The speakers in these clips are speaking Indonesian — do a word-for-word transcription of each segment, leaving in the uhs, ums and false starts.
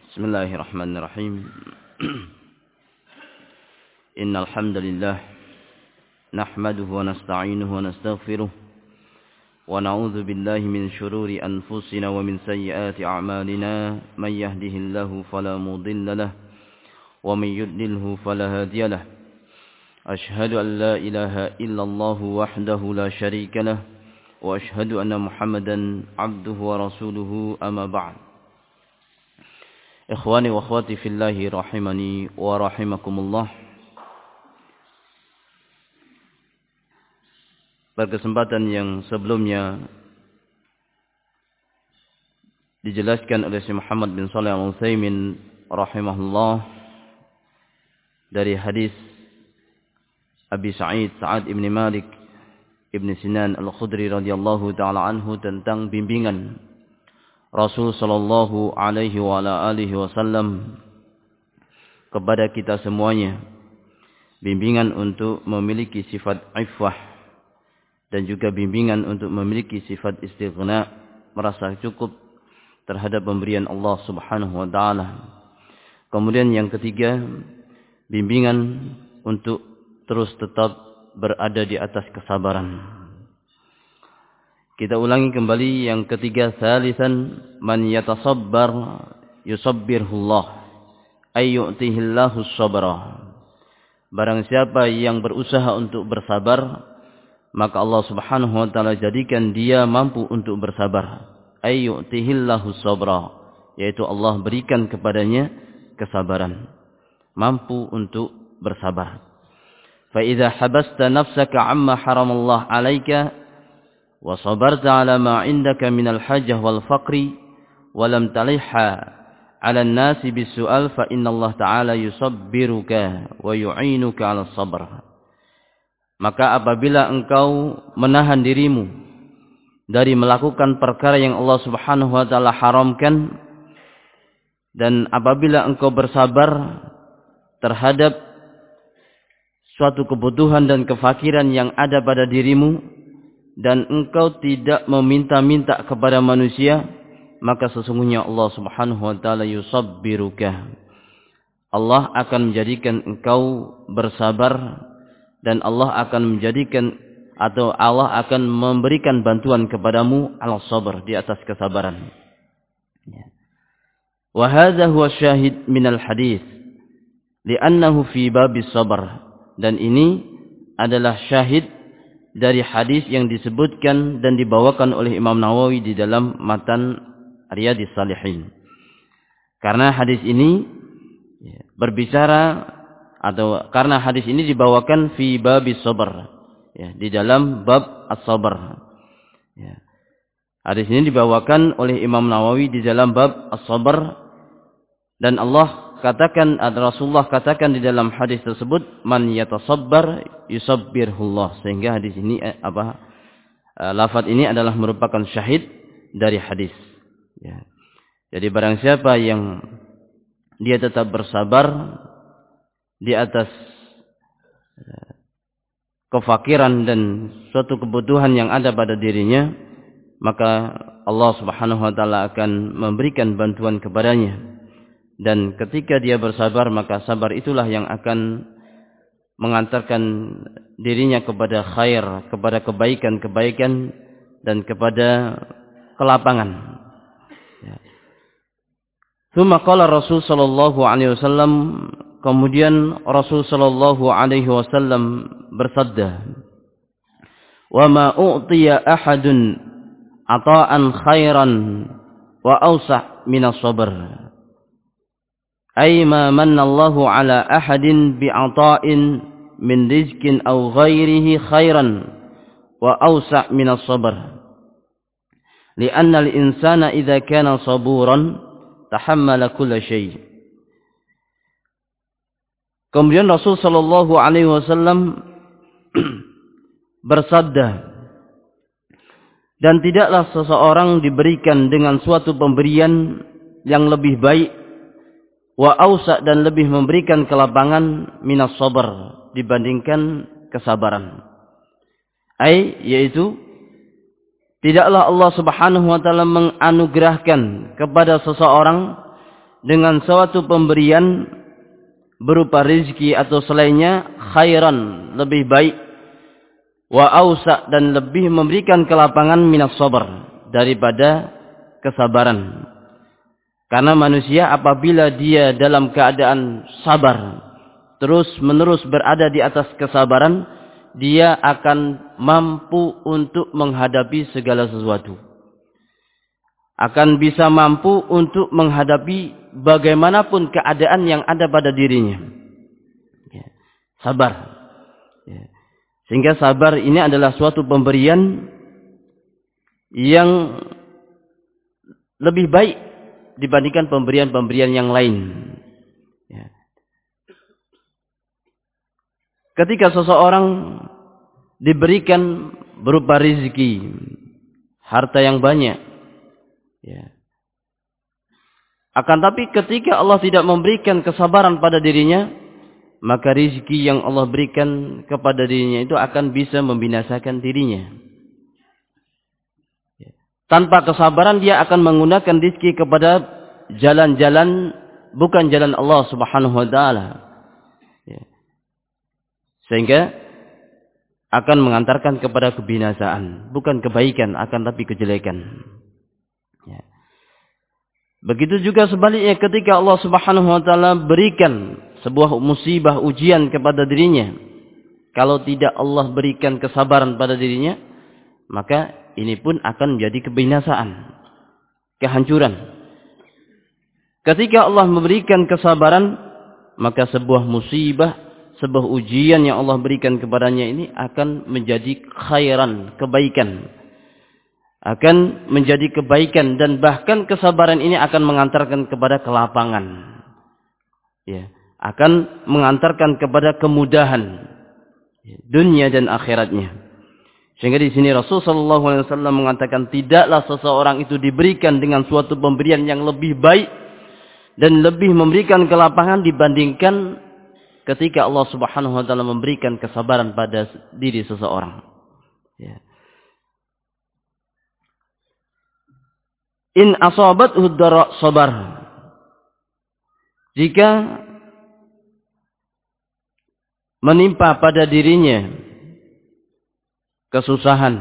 Bismillahirrahmanirrahim. Innal hamdalillah nahmaduhu wa nasta'inuhu wa nastaghfiruh wa na'udzu billahi min shururi anfusina wa min sayyiati a'malina may yahdihillahu fala mudilla lahu wa may yudlilhu fala hadiya lahu. Ashhadu an la ilaha illallah wahdahu la syarika lahu wa ashhadu anna Muhammadan 'abduhu wa rasuluhu amma ba'd. Ikhwani wa akhwati fillahi rahimani wa rahimakumullah. Berkesempatan yang sebelumnya dijelaskan oleh Syekh Muhammad bin Shalih Al-Utsaimin rahimahullah dari hadis Abi Sa'id Sa'ad ibn Malik ibn Sinan Al-Khudri radhiyallahu ta'ala anhu tentang bimbingan Rasul sallallahu alaihi wa ala alihi wasallam kepada kita semuanya, bimbingan untuk memiliki sifat iffah dan juga bimbingan untuk memiliki sifat istighna, merasa cukup terhadap pemberian Allah Subhanahu wa taala. Kemudian yang ketiga, bimbingan untuk terus tetap berada di atas kesabaran. Kita ulangi kembali yang ketiga, salisan man yatasabbar yusabbirhullah ay yu'tihillahu sabra. Barang siapa yang berusaha untuk bersabar, maka Allah Subhanahu wa taala jadikan dia mampu untuk bersabar. Ay yu'tihillahu sabra, yaitu Allah berikan kepadanya kesabaran, mampu untuk bersabar. Fa idza habasta nafsaka amma haramallah 'alaika wa sabarta ala ma indaka minal hajah wal faqri wa lam talihha ala an-nasi bisu'al fa inna Allah ta'ala yusabbiruka wa yu'inuka ala sabr. Maka apabila engkau menahan dirimu dari melakukan perkara yang Allah Subhanahu wa taala haramkan, dan apabila engkau bersabar terhadap suatu kebutuhan dan kefakiran yang ada pada dirimu, dan engkau tidak meminta-minta kepada manusia, maka sesungguhnya Allah Subhanahu wa taala yusabbiruka. Allah akan menjadikan engkau bersabar, dan Allah akan menjadikan atau Allah akan memberikan bantuan kepadamu ala sabar, di atas kesabaran. Wa hadza huwa syahid minal hadis li'annahu fi babis sabr. Dan ini adalah syahid dari hadis yang disebutkan dan dibawakan oleh Imam Nawawi di dalam matan Riyadhis Shalihin. Karena hadis ini berbicara atau karena hadis ini dibawakan fi babis sabr, ya, di dalam bab as-sabr. Ya. Hadis ini dibawakan oleh Imam Nawawi di dalam bab as-sabr, dan Allah katakan, Rasulullah katakan di dalam hadis tersebut, man yatasabbar yusabbirhullah. Sehingga hadis ini eh, apa eh, lafaz ini adalah merupakan syahid dari hadis. Ya. Jadi barang siapa yang dia tetap bersabar di atas eh, kefakiran dan suatu kebutuhan yang ada pada dirinya, maka Allah Subhanahu wa taala akan memberikan bantuan kepadanya. Dan ketika dia bersabar, maka sabar itulah yang akan mengantarkan dirinya kepada khair, kepada kebaikan-kebaikan, dan kepada kelapangan. Tsumma qala Rasul sallallahu alaihi wasallam, kemudian Rasul sallallahu alaihi wasallam bersabda, "Wa ma u'tiya ahadun ata'an khairan wa awsa' minas sabr." Ay ma manna Allahu ala ahadin bi'ata'in min rizqin aw ghairihi khairan wa awsa' min as-sabr. Li'anna al-insana idza kana saburan tahammala kulla syai'. Kemudian Rasul sallallahu alaihi wasallam bersabda, dan tidaklah seseorang diberikan dengan suatu pemberian yang lebih baik wa ausa, dan lebih memberikan kelapangan minas sabar, dibandingkan kesabaran. Ai, yaitu tidaklah Allah Subhanahu wa taala menganugerahkan kepada seseorang dengan suatu pemberian berupa rezeki atau selainnya, khairan, lebih baik, wa ausa, dan lebih memberikan kelapangan, minas sabar, daripada kesabaran. Karena manusia apabila dia dalam keadaan sabar, terus menerus berada di atas kesabaran, dia akan mampu untuk menghadapi segala sesuatu. Akan bisa mampu untuk menghadapi bagaimanapun keadaan yang ada pada dirinya. Ya. Sabar. Ya. Sehingga sabar ini adalah suatu pemberian yang lebih baik dibandingkan pemberian-pemberian yang lain. Ya. Ketika seseorang diberikan berupa rezeki, harta yang banyak, ya. Akan tapi ketika Allah tidak memberikan kesabaran pada dirinya, maka rezeki yang Allah berikan kepada dirinya itu akan bisa membinasakan dirinya. Tanpa kesabaran dia akan menggunakan rezeki kepada jalan-jalan bukan jalan Allah Subhanahu wa taala. Ya. Sehingga akan mengantarkan kepada kebinasaan, bukan kebaikan akan tapi kejelekan. Ya. Begitu juga sebaliknya ketika Allah Subhanahu wa taala berikan sebuah musibah ujian kepada dirinya, kalau tidak Allah berikan kesabaran pada dirinya, maka ini pun akan menjadi kebinasaan, kehancuran. Ketika Allah memberikan kesabaran, maka sebuah musibah, sebuah ujian yang Allah berikan kepadanya ini akan menjadi khairan, kebaikan. Akan menjadi kebaikan, dan bahkan kesabaran ini akan mengantarkan kepada kelapangan. Ya, akan mengantarkan kepada kemudahan dunia dan akhiratnya. Sehingga di sini Rasul sallallahu alaihi wasallam mengatakan, tidaklah seseorang itu diberikan dengan suatu pemberian yang lebih baik dan lebih memberikan kelapangan dibandingkan ketika Allah Subhanahu wa taala memberikan kesabaran pada diri seseorang. Ya. In asabathu dara sabar. Jika menimpa pada dirinya kesusahan,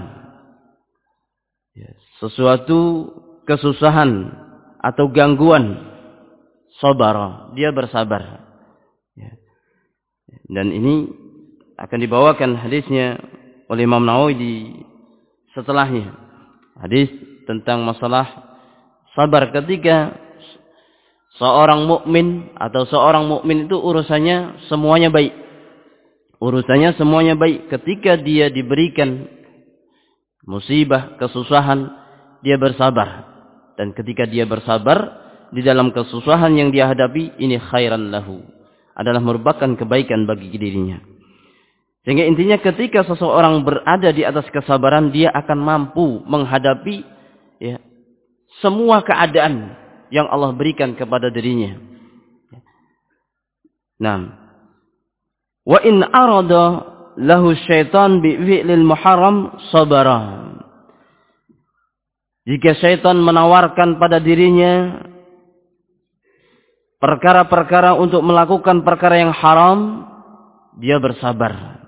sesuatu kesusahan atau gangguan, sabar, dia bersabar. Dan ini akan dibawakan hadisnya oleh Imam Nawawi di setelahnya. Hadis tentang masalah sabar ketika seorang mukmin atau seorang mukmin itu urusannya semuanya baik. Urusannya semuanya baik. Ketika dia diberikan musibah, kesusahan, dia bersabar. Dan ketika dia bersabar di dalam kesusahan yang dia hadapi, ini khairan lahu, adalah merupakan kebaikan bagi dirinya. Sehingga intinya ketika seseorang berada di atas kesabaran, dia akan mampu menghadapi ya, semua keadaan yang Allah berikan kepada dirinya. Nah, wa in arada lahu syaitan bi fi'lil muharram sabara. Jika syaitan menawarkan pada dirinya perkara-perkara untuk melakukan perkara yang haram, dia bersabar.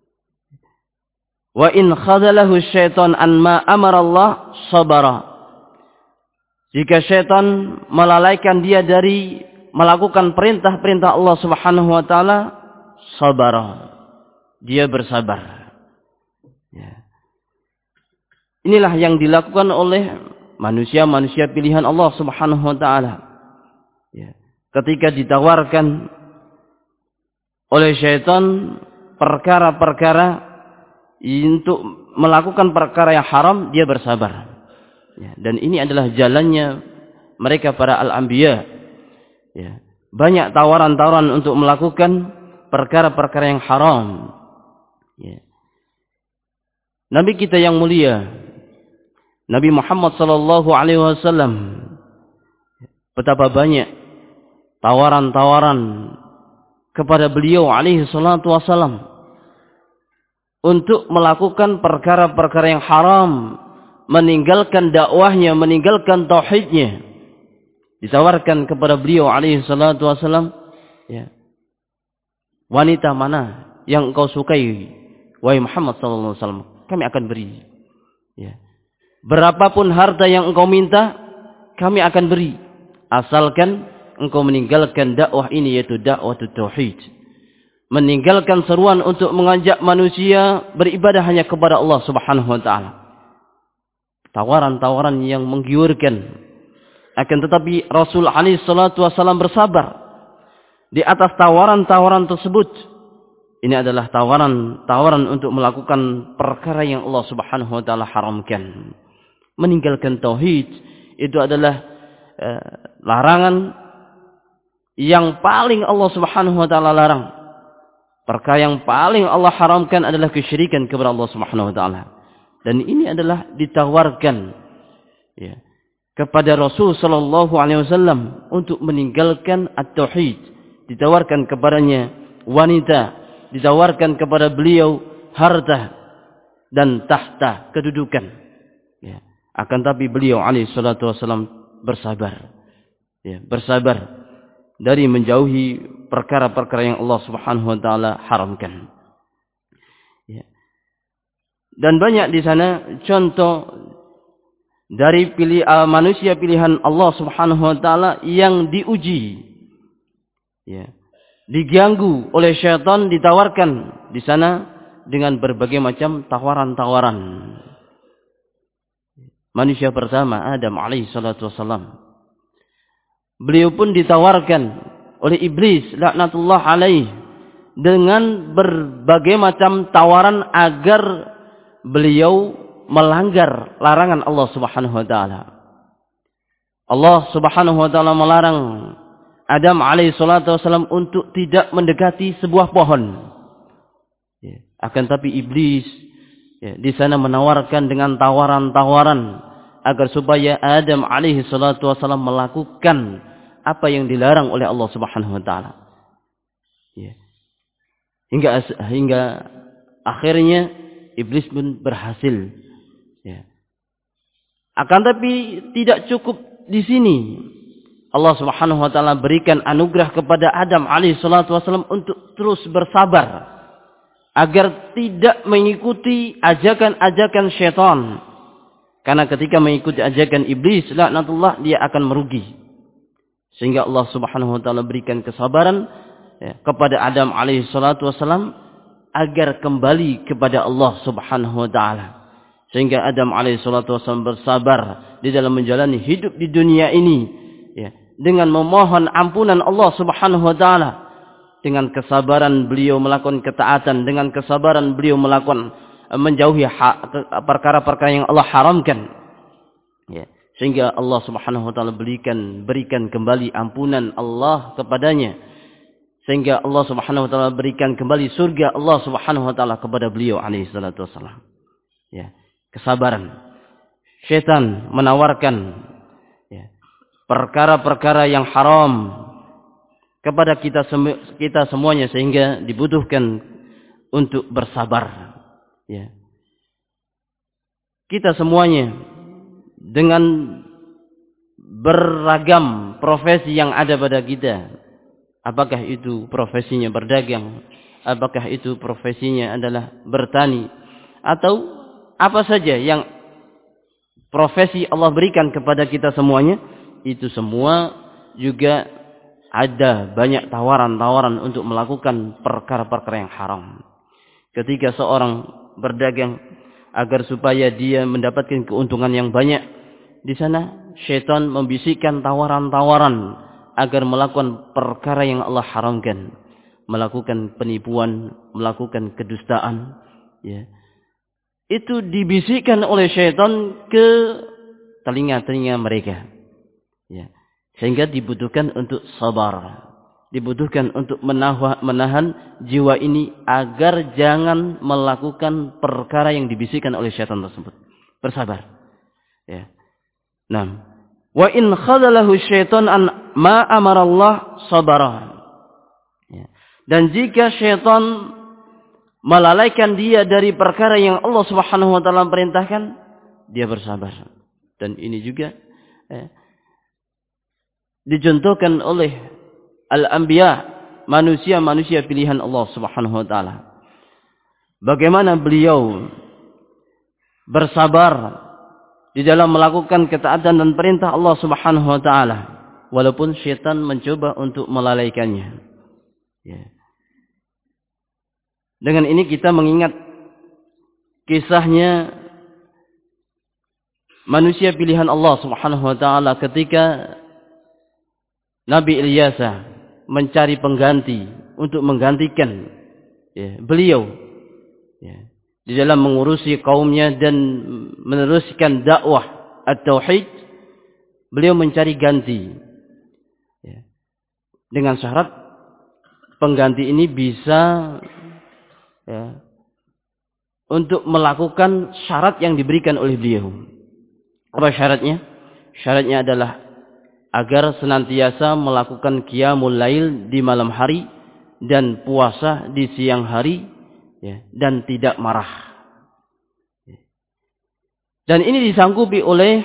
Wa in khadalahu syaitan an ma amara Allah sabara. Jika syaitan melalaikan dia dari melakukan perintah-perintah Allah Subhanahu wa taala, sabara, dia bersabar. Ya. Inilah yang dilakukan oleh manusia-manusia pilihan Allah Subhanahu wa taala. Ya. Ketika ditawarkan oleh syaitan perkara-perkara untuk melakukan perkara yang haram, dia bersabar. Ya. Dan ini adalah jalannya mereka para al-anbiya. Ya. Banyak tawaran-tawaran untuk melakukan perkara-perkara yang haram. Ya. Nabi kita yang mulia, Nabi Muhammad sallallahu alaihi wasallam, betapa banyak tawaran-tawaran kepada beliau alaihi salatu wasallam untuk melakukan perkara-perkara yang haram, meninggalkan dakwahnya, meninggalkan tauhidnya. ditawarkan kepada beliau alaihi salatu wasallam, ya, wanita mana yang engkau sukai wahai Muhammad sallallahu alaihi wasallam, kami akan beri. Ya. Berapapun harta yang engkau minta, kami akan beri, asalkan engkau meninggalkan dakwah ini, yaitu dakwah tauhid. Meninggalkan seruan untuk mengajak manusia beribadah hanya kepada Allah Subhanahu wa taala. Tawaran-tawaran yang menggiurkan. Akan tetapi Rasul alaihi salatu wasallam bersabar di atas tawaran-tawaran tersebut. Ini adalah tawaran-tawaran untuk melakukan perkara yang Allah Subhanahu wa taala haramkan. Meninggalkan tauhid itu adalah eh, larangan yang paling Allah Subhanahu wa taala larang. Perkara yang paling Allah haramkan adalah kesyirikan kepada Allah Subhanahu wa taala. Dan ini adalah ditawarkan, ya, kepada Rasul sallallahu alaihi wasallam untuk meninggalkan at-tauhid. Ditawarkan kepadanya wanita, ditawarkan kepada beliau harta dan tahta, kedudukan. Ya. Akan tapi beliau alaihi salatu wasallam bersabar. Ya, bersabar dari menjauhi perkara-perkara yang Allah Subhanahu wa taala haramkan. Ya. Dan banyak di sana contoh dari pilih uh, manusia pilihan Allah Subhanahu wa taala yang diuji. Ya. Diganggu oleh syaitan, ditawarkan di sana dengan berbagai macam tawaran-tawaran. Manusia pertama Adam alaihi salatu wasallam. Beliau pun ditawarkan oleh iblis laknatullah alaih dengan berbagai macam tawaran agar beliau melanggar larangan Allah Subhanahu wa taala. Allah Subhanahu wa taala melarang Adam alaihi salatu wasallam untuk tidak mendekati sebuah pohon. Ya. Akan tapi iblis, ya, di sana menawarkan dengan tawaran-tawaran agar supaya Adam alaihi salatu wasallam melakukan apa yang dilarang oleh Allah Subhanahu wa taala. Ya. Hingga hingga akhirnya iblis pun berhasil. Ya. Akan tapi tidak cukup di sini. Allah Subhanahu wa taala berikan anugerah kepada Adam alaihi salatu wasallam untuk terus bersabar agar tidak mengikuti ajakan-ajakan syaitan. Karena ketika mengikuti ajakan iblis, laknatullah, dia akan merugi. Sehingga Allah Subhanahu wa taala berikan kesabaran, ya, kepada Adam alaihi salatu wasallam agar kembali kepada Allah Subhanahu wa taala. Sehingga Adam alaihi salatu wasallam bersabar di dalam menjalani hidup di dunia ini, ya, dengan memohon ampunan Allah Subhanahu wa taala. Dengan kesabaran beliau melakukan ketaatan, dengan kesabaran beliau melakukan menjauhi perkara-perkara yang Allah haramkan. Ya. Sehingga Allah Subhanahu wa taala berikan berikan kembali ampunan Allah kepadanya. Sehingga Allah Subhanahu wa taala berikan kembali surga Allah Subhanahu wa taala kepada beliau alaihi salatu wasallam. Ya, kesabaran. Syaitan menawarkan, ya, perkara-perkara yang haram kepada kita semu kita semuanya, sehingga dibutuhkan untuk bersabar. Ya. Kita semuanya dengan beragam profesi yang ada pada kita. Apakah itu profesinya berdagang, apakah itu profesinya adalah bertani, atau apa saja yang profesi Allah berikan kepada kita semuanya, itu semua juga ada banyak tawaran-tawaran untuk melakukan perkara-perkara yang haram. Ketika seorang berdagang agar supaya dia mendapatkan keuntungan yang banyak, di sana syaitan membisikkan tawaran-tawaran agar melakukan perkara yang Allah haramkan, melakukan penipuan, melakukan kedustaan, ya. Itu dibisikkan oleh syaitan ke telinga-telinga mereka, ya. Sehingga dibutuhkan untuk sabar, dibutuhkan untuk menahan, menahan jiwa ini agar jangan melakukan perkara yang dibisikkan oleh syaitan tersebut. Bersabar, ya. Nah, wa in khadalahu syaitan an ma amara Allah sabara. Ya. Dan jika syaitan melalaikan dia dari perkara yang Allah Subhanahu wa taala perintahkan, dia bersabar. Dan ini juga, ya, dicontohkan oleh al-anbiya, manusia-manusia pilihan Allah Subhanahu wa taala. Bagaimana beliau bersabar di dalam melakukan ketaatan dan perintah Allah Subhanahu wa taala walaupun syaitan mencoba untuk melalaikannya. Ya. Dengan ini kita mengingat kisahnya manusia pilihan Allah Subhanahu wa taala ketika Nabi Ilyas mencari pengganti untuk menggantikan ya, beliau ya, di dalam mengurusi kaumnya dan meneruskan dakwah at-tauhid. Beliau mencari ganti ya, dengan syarat pengganti ini bisa ya, untuk melakukan syarat yang diberikan oleh beliau. Apa syaratnya? Syaratnya adalah agar senantiasa melakukan qiyamul lail di malam hari dan puasa di siang hari ya, dan tidak marah. Dan ini disanggupi oleh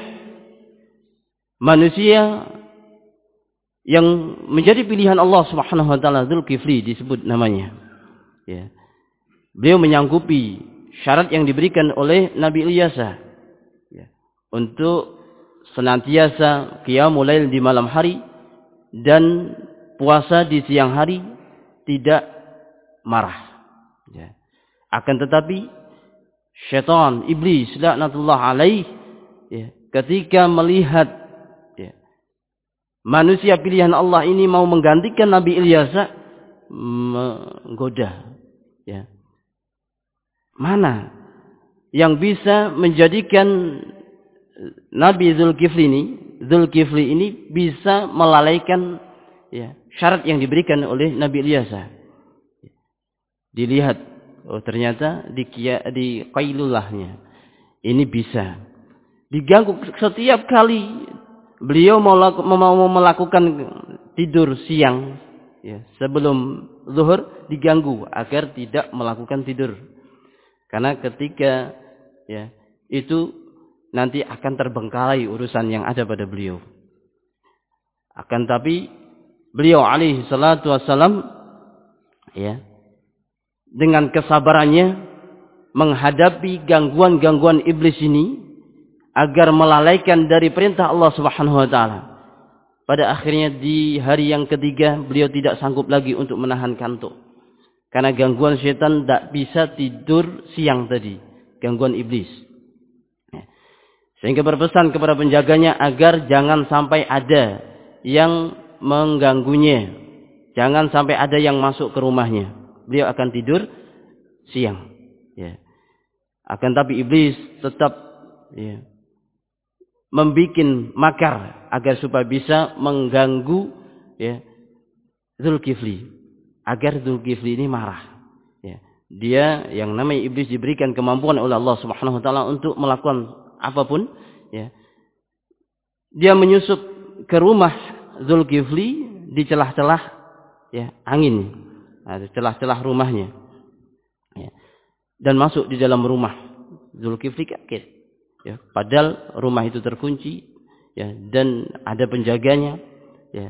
manusia yang menjadi pilihan Allah Subhanahu wa taala, Dzulkifli disebut namanya. Ya. Beliau menyanggupi syarat yang diberikan oleh Nabi Ilyas ya, untuk senantiasa qiyamul lail di malam hari dan puasa di siang hari, tidak marah. Ya. Akan tetapi syaitan, iblis, laknatullah alaih, ya, ketika melihat ya, manusia pilihan Allah ini mau menggantikan Nabi Ilyas, menggoda. Ya. Mana yang bisa menjadikan Nabi Dzulkifli ini, Dzulkifli ini bisa melalaikan ya, syarat yang diberikan oleh Nabi Ilyas. Dilihat, oh ternyata di di qailulahnya ini bisa diganggu setiap kali beliau mau, mau melakukan tidur siang ya, sebelum zuhur diganggu agar tidak melakukan tidur. Karena ketika ya, itu nanti akan terbengkalai urusan yang ada pada beliau. Akan tapi beliau alaihi salatu wassalam ya, dengan kesabarannya menghadapi gangguan-gangguan iblis ini agar melalaikan dari perintah Allah Subhanahu wa taala. Pada akhirnya di hari yang ketiga beliau tidak sanggup lagi untuk menahan kantuk. Karena gangguan syaitan tidak bisa tidur siang tadi, gangguan iblis. Sehingga berpesan kepada penjaganya agar jangan sampai ada yang mengganggunya. Jangan sampai ada yang masuk ke rumahnya. Beliau akan tidur siang. Ya. Akan tapi iblis tetap ya, membikin makar agar supaya bisa mengganggu ya, Dzulkifli. Agar Dzulkifli ini marah. Ya. Dia yang namanya iblis diberikan kemampuan oleh Allah Subhanahu wa taala untuk melakukan apapun, ya. Dia menyusup ke rumah Dzulkifli di celah-celah ya, angin, nah, celah-celah rumahnya, ya. Dan masuk di dalam rumah. Dzulkifli kaget, ya. Padahal rumah itu terkunci, ya, dan ada penjaganya, ya.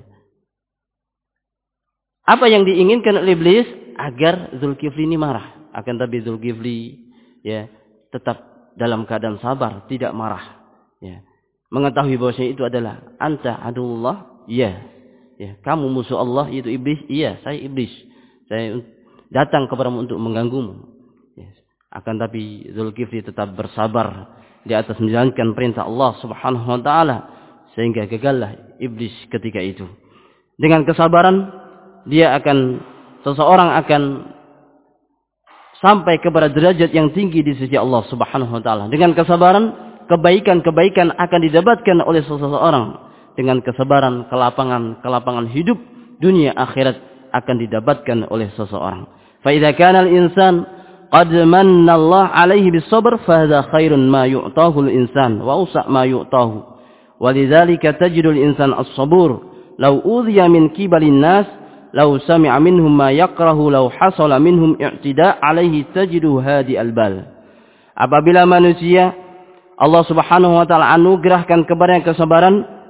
Apa yang diinginkan oleh iblis agar Dzulkifli ini marah. Akan tapi Dzulkifli ya tetap dalam keadaan sabar, tidak marah. Ya. Mengetahui bahwasanya itu adalah anta aduullah, ya. Ya, kamu musuh Allah, itu iblis. Iya, saya iblis. Saya datang kepadamu untuk mengganggumu. Ya. Akan tapi Dzulkifli tetap bersabar di atas menjalankan perintah Allah Subhanahu wa taala sehingga gagallah iblis ketika itu. Dengan kesabaran dia akan seseorang akan sampai kepada derajat yang tinggi di sisi Allah Subhanahu wa taala. Dengan kesabaran, kebaikan-kebaikan akan didapatkan oleh seseorang. Dengan kesabaran, kelapangan, kelapangan hidup dunia akhirat akan didapatkan oleh seseorang. Fa idza kana al-insan qad manna Allah 'alaihi bis-sabr fa hadha khairun ma yu'tahu al-insan wa awsa' ma yu'tahu. Walidzalika tajidu al-insan as-sabur law udhiya min qibalin nas law sami'a minhum ma yakrahu law hasala minhum i'tida' alaihi tajidu hadi albal. Apabila manusia Allah Subhanahu wa taala anugerahkan kepadanya kesabaran,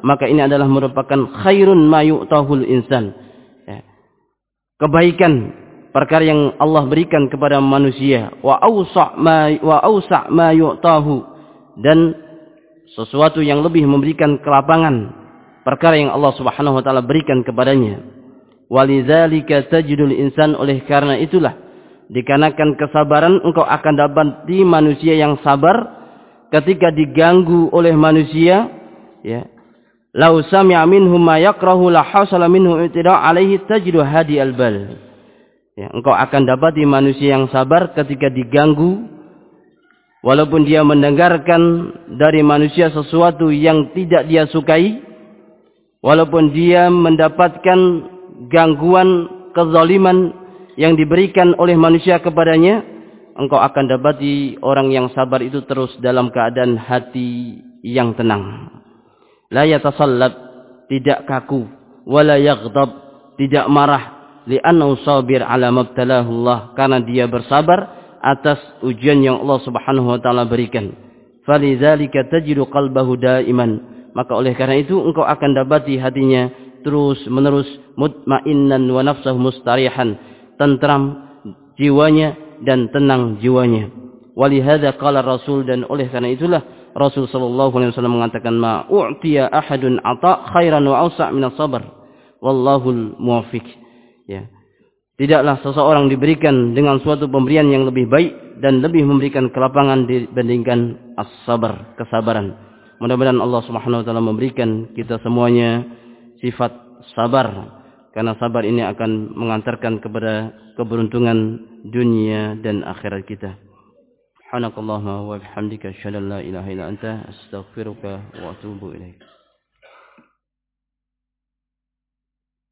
maka ini adalah merupakan khairun ma yu'tahul insan. Ya. Kebaikan perkara yang Allah berikan kepada manusia. Wa awsa' ma wa awsa' ma yu'tahu, dan sesuatu yang lebih memberikan kelapangan perkara yang Allah Subhanahu wa taala berikan kepadanya. Walidzalika tajidul insan, oleh karena itulah dikarenakan kesabaran engkau akan dapati manusia yang sabar ketika diganggu oleh manusia, ya. Lau sami'a minhum ma yakrahu la hasala minhu i'tida' alaihi tajidu hadi albal. Ya, engkau akan dapati manusia yang sabar ketika diganggu, walaupun dia mendengarkan dari manusia sesuatu yang tidak dia sukai, walaupun dia mendapatkan gangguan, kezaliman yang diberikan oleh manusia kepadanya, engkau akan dapati orang yang sabar itu terus dalam keadaan hati yang tenang. La yatasallab, tidak kaku, wala yaghdab, tidak marah, li'annahu sabir ala mabtalahu Allah, karena dia bersabar atas ujian yang Allah Subhanahu wa taala berikan. Falidzalika tajidu qalbahu daiman, maka oleh karena itu engkau akan dapati hatinya terus menerus mutmainnan wa nafsuhu mustarihan, tentram jiwanya dan tenang jiwanya. Walihada qala Rasul, dan oleh karena itulah Rasul sallallahu alaihi wasallam mengatakan, ma u'tiya ahadun ata khairan wa awsa' min as-sabr wallahul muwaffiq. Ya. Tidaklah seseorang diberikan dengan suatu pemberian yang lebih baik dan lebih memberikan kelapangan dibandingkan as-sabar, kesabaran. Mudah-mudahan Allah Subhanahu wa taala memberikan kita semuanya sifat sabar, karena sabar ini akan mengantarkan kepada keberuntungan dunia dan akhirat kita. Subhanakallahumma wa bihamdika asyhadu an la ilaha illa anta astaghfiruka wa atubu ilaik.